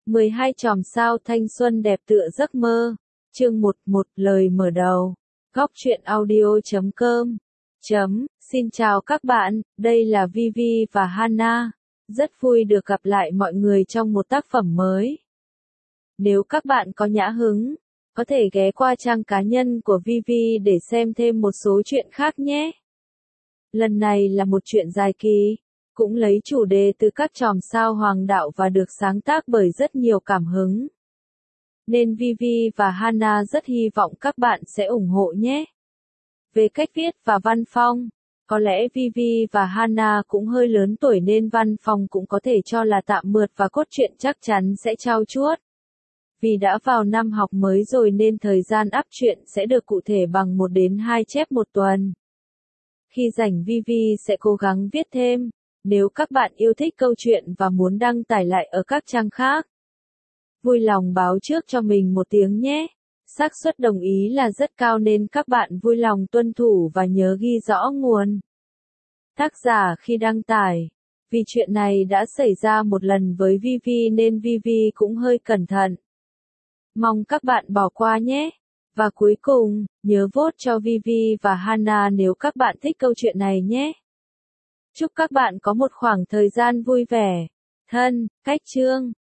12 chòm sao thanh xuân đẹp tựa giấc mơ. Chương 11 lời mở đầu. Góc truyện audio.com. Xin chào các bạn, đây là Vivi và Hana. Rất vui được gặp lại mọi người trong một tác phẩm mới. Nếu các bạn có nhã hứng, có thể ghé qua trang cá nhân của Vivi để xem thêm một số chuyện khác nhé. Lần này là một chuyện dài kỳ, cũng lấy chủ đề từ các chòm sao hoàng đạo và được sáng tác bởi rất nhiều cảm hứng. Nên Vivi và Hana rất hy vọng các bạn sẽ ủng hộ nhé. Về cách viết và văn phong, có lẽ Vivi và Hana cũng hơi lớn tuổi nên văn phong cũng có thể cho là tạm mượt và cốt truyện chắc chắn sẽ trau chuốt. Vì đã vào năm học mới rồi nên thời gian up truyện sẽ được cụ thể bằng 1 đến 2 chép một tuần. Khi rảnh Vivi sẽ cố gắng viết thêm, nếu các bạn yêu thích câu chuyện và muốn đăng tải lại ở các trang khác. Vui lòng báo trước cho mình một tiếng nhé. Xác suất đồng ý là rất cao nên các bạn vui lòng tuân thủ và nhớ ghi rõ nguồn tác giả khi đăng tải. Vì chuyện này đã xảy ra một lần với Vivi nên Vivi cũng hơi cẩn thận. Mong các bạn bỏ qua nhé. Và cuối cùng, nhớ vote cho Vivi và Hana nếu các bạn thích câu chuyện này nhé. Chúc các bạn có một khoảng thời gian vui vẻ. Thân, cách chương.